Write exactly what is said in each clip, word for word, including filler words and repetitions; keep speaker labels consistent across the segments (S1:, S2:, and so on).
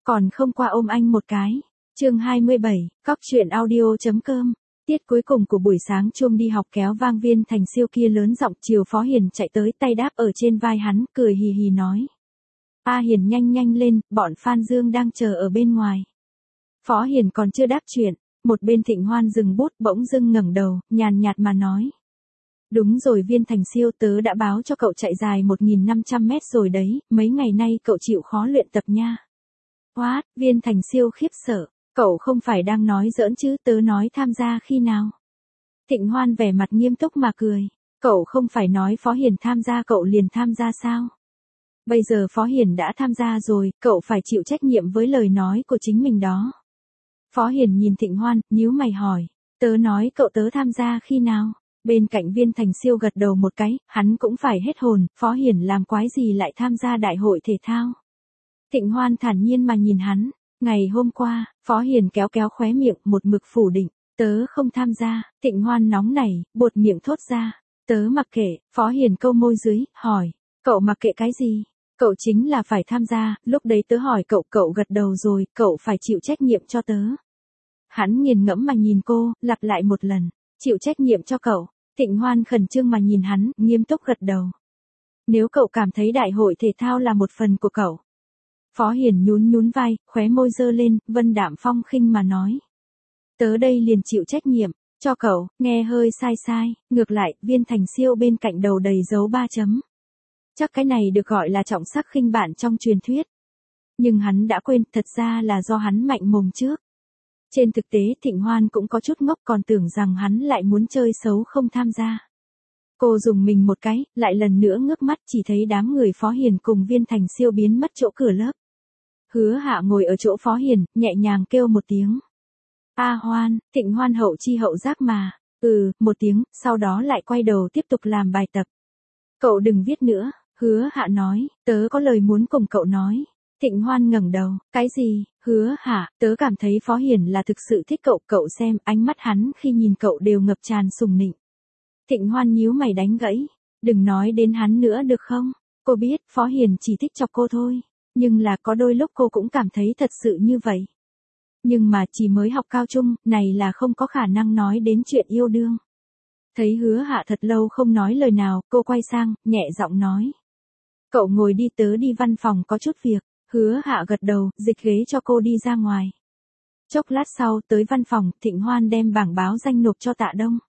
S1: còn không qua ôm anh một cái. Chương hai mươi bảy, cóc truyện audio.com. Tiết cuối cùng của buổi sáng chuông đi học kéo vang, Viên Thành Siêu kia lớn giọng chiều Phó Hiền chạy tới, tay đáp ở trên vai hắn, cười hì hì nói: "A Hiền nhanh nhanh lên, bọn Phan Dương đang chờ ở bên ngoài." Phó Hiền còn chưa đáp chuyện, một bên Thịnh Hoan dừng bút, bỗng dưng ngẩng đầu, nhàn nhạt mà nói: "Đúng rồi Viên Thành Siêu, tớ đã báo cho cậu chạy dài một nghìn năm trăm mét rồi đấy, mấy ngày nay cậu chịu khó luyện tập nha." What? Viên Thành Siêu khiếp sợ: "Cậu không phải đang nói giỡn chứ, tớ nói tham gia khi nào?" Thịnh Hoan vẻ mặt nghiêm túc mà cười: "Cậu không phải nói Phó Hiền tham gia cậu liền tham gia sao? Bây giờ Phó Hiền đã tham gia rồi, cậu phải chịu trách nhiệm với lời nói của chính mình đó." Phó Hiền nhìn Thịnh Hoan, nhíu mày hỏi: "Tớ nói cậu tớ tham gia khi nào?" Bên cạnh Viên Thành Siêu gật đầu một cái, hắn cũng phải hết hồn, Phó Hiền làm quái gì lại tham gia đại hội thể thao? Thịnh Hoan thản nhiên mà nhìn hắn: "Ngày hôm qua." Phó Hiền kéo kéo khóe miệng, một mực phủ định: "Tớ không tham gia." Thịnh Hoan nóng nảy, buột miệng thốt ra: "Tớ mặc kệ." Phó Hiền câu môi dưới, hỏi: "Cậu mặc kệ cái gì? Cậu chính là phải tham gia, lúc đấy tớ hỏi cậu, cậu gật đầu rồi, cậu phải chịu trách nhiệm cho tớ." Hắn nghiền ngẫm mà nhìn cô, lặp lại một lần: "Chịu trách nhiệm cho cậu." Thịnh Hoan khẩn trương mà nhìn hắn, nghiêm túc gật đầu: "Nếu cậu cảm thấy đại hội thể thao là một phần của cậu." Phó Hiền nhún nhún vai, khóe môi dơ lên, vân đạm phong khinh mà nói: "Tớ đây liền chịu trách nhiệm cho cậu." Nghe hơi sai sai, ngược lại, Viên Thành Siêu bên cạnh đầu đầy dấu ba chấm. Chắc cái này được gọi là trọng sắc khinh bạn trong truyền thuyết. Nhưng hắn đã quên, thật ra là do hắn mạnh mồm trước. Trên thực tế Thịnh Hoan cũng có chút ngốc, còn tưởng rằng hắn lại muốn chơi xấu không tham gia. Cô dùng mình một cái, lại lần nữa ngước mắt, chỉ thấy đám người Phó Hiền cùng Viên Thành Siêu biến mất chỗ cửa lớp. Hứa Hạ ngồi ở chỗ Phó Hiền, nhẹ nhàng kêu một tiếng: "A Hoan." Thịnh Hoan hậu chi hậu giác mà, ừ, một tiếng, sau đó lại quay đầu tiếp tục làm bài tập. "Cậu đừng viết nữa." Hứa Hạ nói: "Tớ có lời muốn cùng cậu nói." Thịnh Hoan ngẩng đầu: "Cái gì?" "Hứa Hạ, tớ cảm thấy Phó Hiền là thực sự thích cậu, cậu xem, ánh mắt hắn khi nhìn cậu đều ngập tràn sùng nịnh." Thịnh Hoan nhíu mày đánh gãy: "Đừng nói đến hắn nữa được không? Cô biết, Phó Hiền chỉ thích chọc cô thôi. Nhưng là có đôi lúc cô cũng cảm thấy thật sự như vậy. Nhưng mà chỉ mới học cao trung, này là không có khả năng nói đến chuyện yêu đương." Thấy Hứa Hạ thật lâu không nói lời nào, cô quay sang, nhẹ giọng nói: "Cậu ngồi đi, tớ đi văn phòng có chút việc." Hứa Hạ gật đầu, dịch ghế cho cô đi ra ngoài. Chốc lát sau, tới văn phòng, Thịnh Hoan đem bảng báo danh nộp cho Tạ Đông.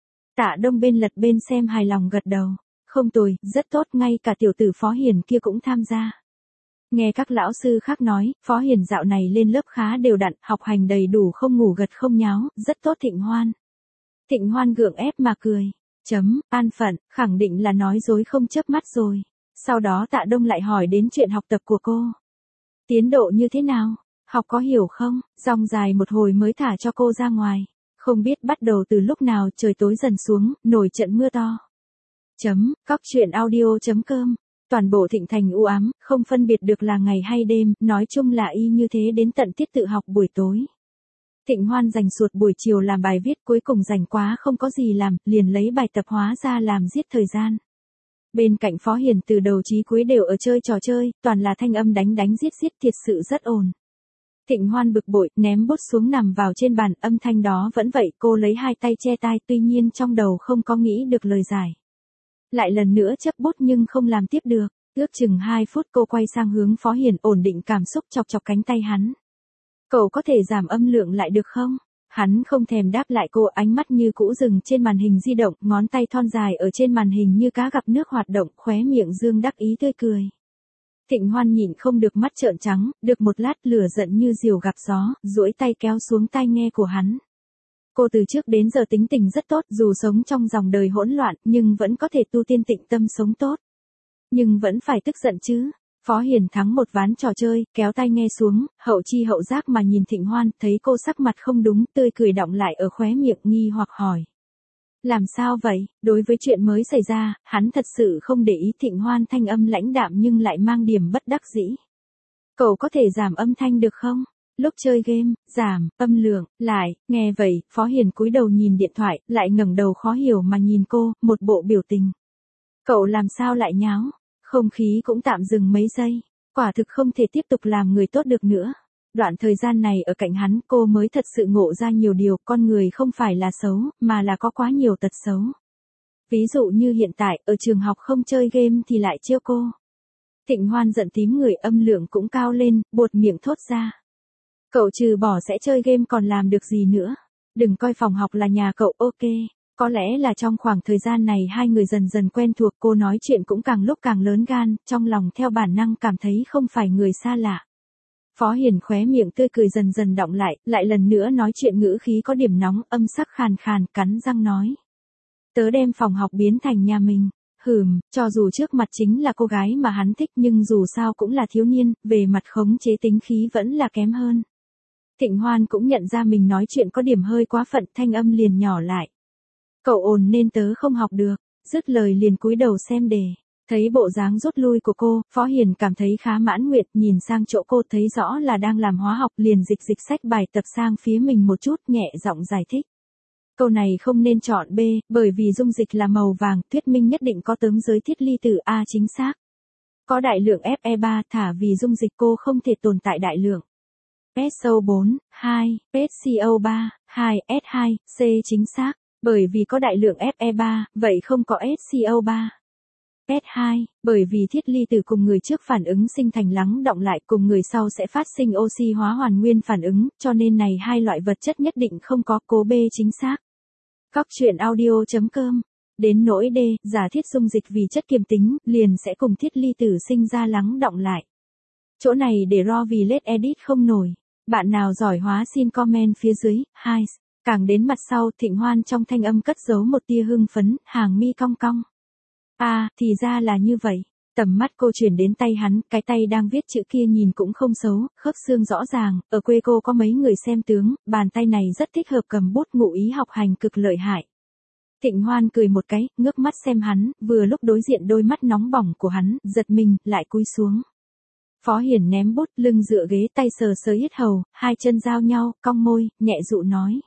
S1: Tạ Đông bên lật bên xem hài lòng gật đầu: "Không tồi, rất tốt, ngay cả tiểu tử Phó Hiền kia cũng tham gia. Nghe các lão sư khác nói, Phó Hiền dạo này lên lớp khá đều đặn, học hành đầy đủ, không ngủ gật không nháo, rất tốt Thịnh Hoan." Thịnh Hoan gượng ép mà cười: "Chấm, an phận, khẳng định là nói dối không chớp mắt rồi." Sau đó Tạ Đông lại hỏi đến chuyện học tập của cô. Tiến độ như thế nào? Học có hiểu không? Dòng dài một hồi mới thả cho cô ra ngoài. Không biết bắt đầu từ lúc nào, trời tối dần xuống, nổi trận mưa to. Chấm, cóc truyện audio.com. Toàn bộ Thịnh Thành u ám, không phân biệt được là ngày hay đêm, nói chung là y như thế đến tận tiết tự học buổi tối. Thịnh Hoan dành suốt buổi chiều làm bài viết, cuối cùng rảnh quá không có gì làm, liền lấy bài tập hóa ra làm giết thời gian. Bên cạnh Phó Hiền từ đầu chí cuối đều ở chơi trò chơi, toàn là thanh âm đánh đánh giết giết, thiệt sự rất ồn. Thịnh Hoan bực bội, ném bút xuống nằm vào trên bàn, âm thanh đó vẫn vậy, cô lấy hai tay che tai, tuy nhiên trong đầu không có nghĩ được lời giải. Lại lần nữa chấp bút nhưng không làm tiếp được, ước chừng hai phút cô quay sang hướng Phó Hiền, ổn định cảm xúc, chọc chọc cánh tay hắn. "Cậu có thể giảm âm lượng lại được không?" Hắn không thèm đáp lại cô, ánh mắt như cũ dừng trên màn hình di động, ngón tay thon dài ở trên màn hình như cá gặp nước hoạt động, khóe miệng dương đắc ý tươi cười. Thịnh Hoan nhịn không được mắt trợn trắng, được một lát lửa giận như diều gặp gió, duỗi tay kéo xuống tai nghe của hắn. Cô từ trước đến giờ tính tình rất tốt, dù sống trong dòng đời hỗn loạn, nhưng vẫn có thể tu tiên tịnh tâm sống tốt. Nhưng vẫn phải tức giận chứ. Phó Hiền thắng một ván trò chơi, kéo tai nghe xuống, hậu chi hậu giác mà nhìn Thịnh Hoan, thấy cô sắc mặt không đúng, tươi cười đọng lại ở khóe miệng, nghi hoặc hỏi: "Làm sao vậy?" Đối với chuyện mới xảy ra, hắn thật sự không để ý. Thịnh Hoan thanh âm lãnh đạm nhưng lại mang điểm bất đắc dĩ: "Cậu có thể giảm âm thanh được không? Lúc chơi game, giảm âm lượng lại." Nghe vậy, Phó Hiền cúi đầu nhìn điện thoại, lại ngẩng đầu khó hiểu mà nhìn cô, một bộ biểu tình: "Cậu làm sao lại nháo?" Không khí cũng tạm dừng mấy giây. Quả thực không thể tiếp tục làm người tốt được nữa. Đoạn thời gian này ở cạnh hắn cô mới thật sự ngộ ra nhiều điều, con người không phải là xấu, mà là có quá nhiều tật xấu. Ví dụ như hiện tại, ở trường học không chơi game thì lại trêu cô. Thịnh Hoan giận tím người, âm lượng cũng cao lên, buột miệng thốt ra. Cậu trừ bỏ sẽ chơi game còn làm được gì nữa? Đừng coi phòng học là nhà cậu, ok. Có lẽ là trong khoảng thời gian này hai người dần dần quen thuộc, cô nói chuyện cũng càng lúc càng lớn gan, trong lòng theo bản năng cảm thấy không phải người xa lạ. Phó Hiền khóe miệng tươi cười dần dần đọng lại, lại lần nữa nói chuyện ngữ khí có điểm nóng, âm sắc khàn khàn, cắn răng nói. Tớ đem phòng học biến thành nhà mình. Hừm, cho dù trước mặt chính là cô gái mà hắn thích nhưng dù sao cũng là thiếu niên, về mặt khống chế tính khí vẫn là kém hơn. Thịnh Hoan cũng nhận ra mình nói chuyện có điểm hơi quá phận, thanh âm liền nhỏ lại. Cậu ồn nên tớ không học được, dứt lời liền cúi đầu xem đề. Thấy bộ dáng rút lui của cô, Phó Hiền cảm thấy khá mãn nguyện, nhìn sang chỗ cô thấy rõ là đang làm hóa học, liền dịch dịch sách bài tập sang phía mình một chút, nhẹ giọng giải thích. Câu này không nên chọn B, bởi vì dung dịch là màu vàng, thuyết minh nhất định có tấm giới thiết ly tử A chính xác. Có đại lượng F E ba, thả vì dung dịch cô không thể tồn tại đại lượng. S O bốn, hai, S C O ba, hai, S hai, C chính xác, bởi vì có đại lượng F E ba, vậy không có S C O ba. S hai, bởi vì thiết ly tử cùng người trước phản ứng sinh thành lắng đọng lại, cùng người sau sẽ phát sinh oxy hóa hoàn nguyên phản ứng, cho nên này hai loại vật chất nhất định không có, cố B chính xác. Cóc truyện audio chấm com. Đến nỗi D, giả thiết dung dịch vì chất kiềm tính, liền sẽ cùng thiết ly tử sinh ra lắng đọng lại. Chỗ này để ro vì lết edit không nổi. Bạn nào giỏi hóa xin comment phía dưới. Hai. Càng đến mặt sau, Thịnh Hoan trong thanh âm cất giấu một tia hưng phấn, hàng mi cong cong. À, thì ra là như vậy. Tầm mắt cô chuyển đến tay hắn, cái tay đang viết chữ kia nhìn cũng không xấu, khớp xương rõ ràng, ở quê cô có mấy người xem tướng, bàn tay này rất thích hợp cầm bút, ngụ ý học hành cực lợi hại. Thịnh Hoan cười một cái, ngước mắt xem hắn, vừa lúc đối diện đôi mắt nóng bỏng của hắn, giật mình, lại cúi xuống. Phó Hiền ném bút, lưng dựa ghế, tay sờ sờ yết hầu, hai chân giao nhau, cong môi, nhẹ dụ nói.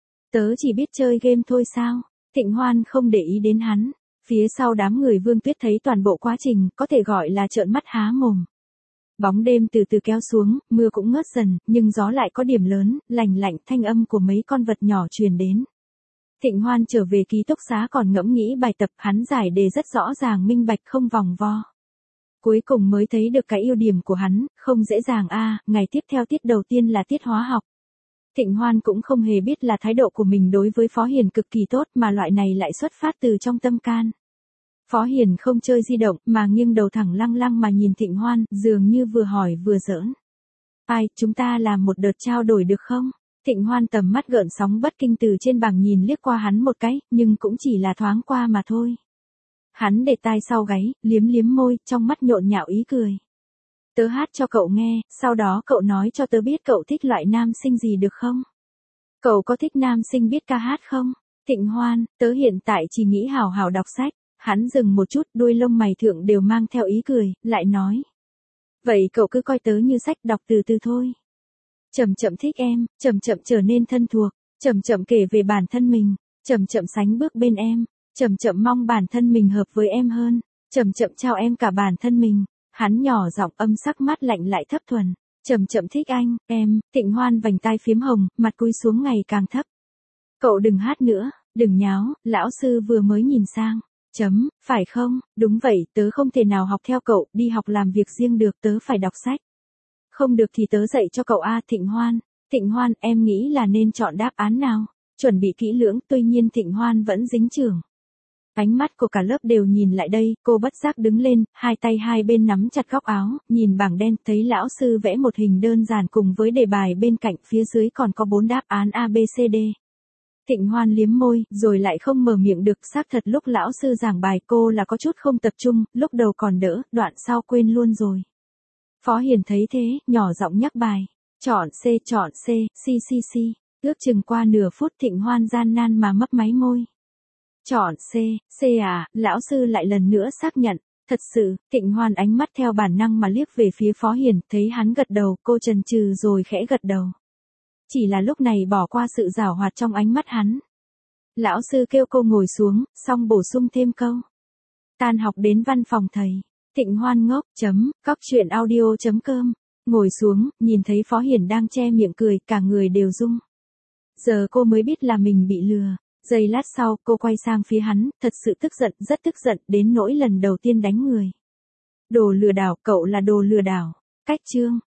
S1: Tớ chỉ biết chơi game thôi sao? Thịnh Hoan không để ý đến hắn. Phía sau đám người Vương Tuyết thấy toàn bộ quá trình, có thể gọi là trợn mắt há mồm. Bóng đêm từ từ kéo xuống, mưa cũng ngớt dần, nhưng gió lại có điểm lớn, lành lạnh, thanh âm của mấy con vật nhỏ truyền đến. Thịnh Hoan trở về ký túc xá còn ngẫm nghĩ bài tập, hắn giải đề rất rõ ràng minh bạch không vòng vo. Cuối cùng mới thấy được cái ưu điểm của hắn, không dễ dàng a. À, ngày tiếp theo tiết đầu tiên là tiết hóa học. Thịnh Hoan cũng không hề biết là thái độ của mình đối với Phó Hiền cực kỳ tốt, mà loại này lại xuất phát từ trong tâm can. Phó Hiền không chơi di động, mà nghiêng đầu thẳng lăng lăng mà nhìn Thịnh Hoan, dường như vừa hỏi vừa giỡn. Ai, chúng ta làm một đợt trao đổi được không? Thịnh Hoan tầm mắt gợn sóng bất kinh từ trên bảng nhìn liếc qua hắn một cái, nhưng cũng chỉ là thoáng qua mà thôi. Hắn để tai sau gáy, liếm liếm môi, trong mắt nhộn nhạo ý cười. Tớ hát cho cậu nghe, sau đó cậu nói cho tớ biết cậu thích loại nam sinh gì được không? Cậu có thích nam sinh biết ca hát không? Thịnh Hoan, tớ hiện tại chỉ nghĩ hào hào đọc sách. Hắn dừng một chút, đuôi lông mày thượng đều mang theo ý cười, lại nói. Vậy cậu cứ coi tớ như sách đọc từ từ thôi. Chậm chậm thích em, chậm chậm trở nên thân thuộc, chậm chậm kể về bản thân mình, chậm chậm sánh bước bên em, chậm chậm mong bản thân mình hợp với em hơn, chậm chậm trao em cả bản thân mình. Hắn nhỏ giọng, âm sắc mát lạnh lại thấp thuần. Chậm chậm thích anh, em. Thịnh Hoan vành tai phiếm hồng, mặt cúi xuống ngày càng thấp. Cậu đừng hát nữa, đừng nháo, lão sư vừa mới nhìn sang. Chấm, phải không? Đúng vậy, tớ không thể nào học theo cậu, đi học làm việc riêng được, tớ phải đọc sách. Không được thì tớ dạy cho cậu a. Thịnh Hoan. Thịnh Hoan, em nghĩ là nên chọn đáp án nào? Chuẩn bị kỹ lưỡng, tuy nhiên Thịnh Hoan vẫn dính chưởng. Ánh mắt của cả lớp đều nhìn lại đây, cô bất giác đứng lên, hai tay hai bên nắm chặt góc áo, nhìn bảng đen, thấy lão sư vẽ một hình đơn giản cùng với đề bài bên cạnh, phía dưới còn có bốn đáp án A B C D. Thịnh Hoan liếm môi, rồi lại không mở miệng được, xác thật lúc lão sư giảng bài cô là có chút không tập trung, lúc đầu còn đỡ, đoạn sau quên luôn rồi. Phó Hiền thấy thế, nhỏ giọng nhắc bài. Chọn C, chọn C, C C C. Ước chừng qua nửa phút Thịnh Hoan gian nan mà mấp máy môi. Chọn C, C à, lão sư lại lần nữa xác nhận. Thật sự, Thịnh Hoan ánh mắt theo bản năng mà liếc về phía Phó Hiền, thấy hắn gật đầu, cô chần chừ rồi khẽ gật đầu. Chỉ là lúc này bỏ qua sự giảo hoạt trong ánh mắt hắn. Lão sư kêu cô ngồi xuống, xong bổ sung thêm câu. Tan học đến văn phòng thầy. Thịnh Hoan ngốc, chấm, cóc truyện audio chấm com. Ngồi xuống, nhìn thấy Phó Hiền đang che miệng cười, cả người đều rung. Giờ cô mới biết là mình bị lừa. Giây lát sau, cô quay sang phía hắn, thật sự tức giận, rất tức giận, đến nỗi lần đầu tiên đánh người. Đồ lừa đảo, cậu là đồ lừa đảo. Cách chương.